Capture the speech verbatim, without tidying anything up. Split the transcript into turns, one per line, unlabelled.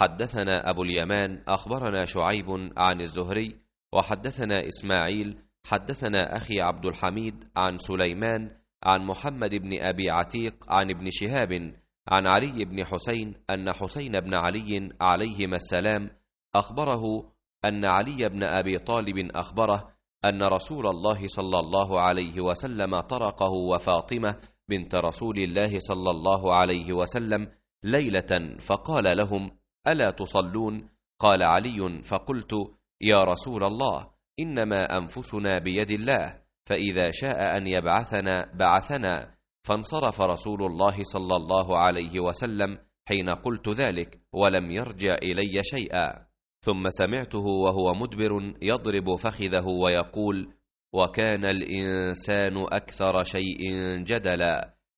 حدثنا أبو اليمان أخبرنا شعيب عن الزهري وحدثنا إسماعيل حدثنا أخي عبد الحميد عن سليمان عن محمد بن أبي عتيق عن ابن شهاب عن علي بن حسين أن حسين بن علي عليهما السلام أخبره أن علي بن أبي طالب أخبره أن رسول الله صلى الله عليه وسلم طرقه وفاطمة بنت رسول الله صلى الله عليه وسلم ليلة فقال لهم: ألا تصلون؟ قال علي: فقلت: يا رسول الله، إنما أنفسنا بيد الله، فإذا شاء أن يبعثنا بعثنا. فانصرف رسول الله صلى الله عليه وسلم حين قلت ذلك ولم يرجع إلي شيئا، ثم سمعته وهو مدبر يضرب فخذه ويقول: وكان الإنسان أكثر شيء جدلا.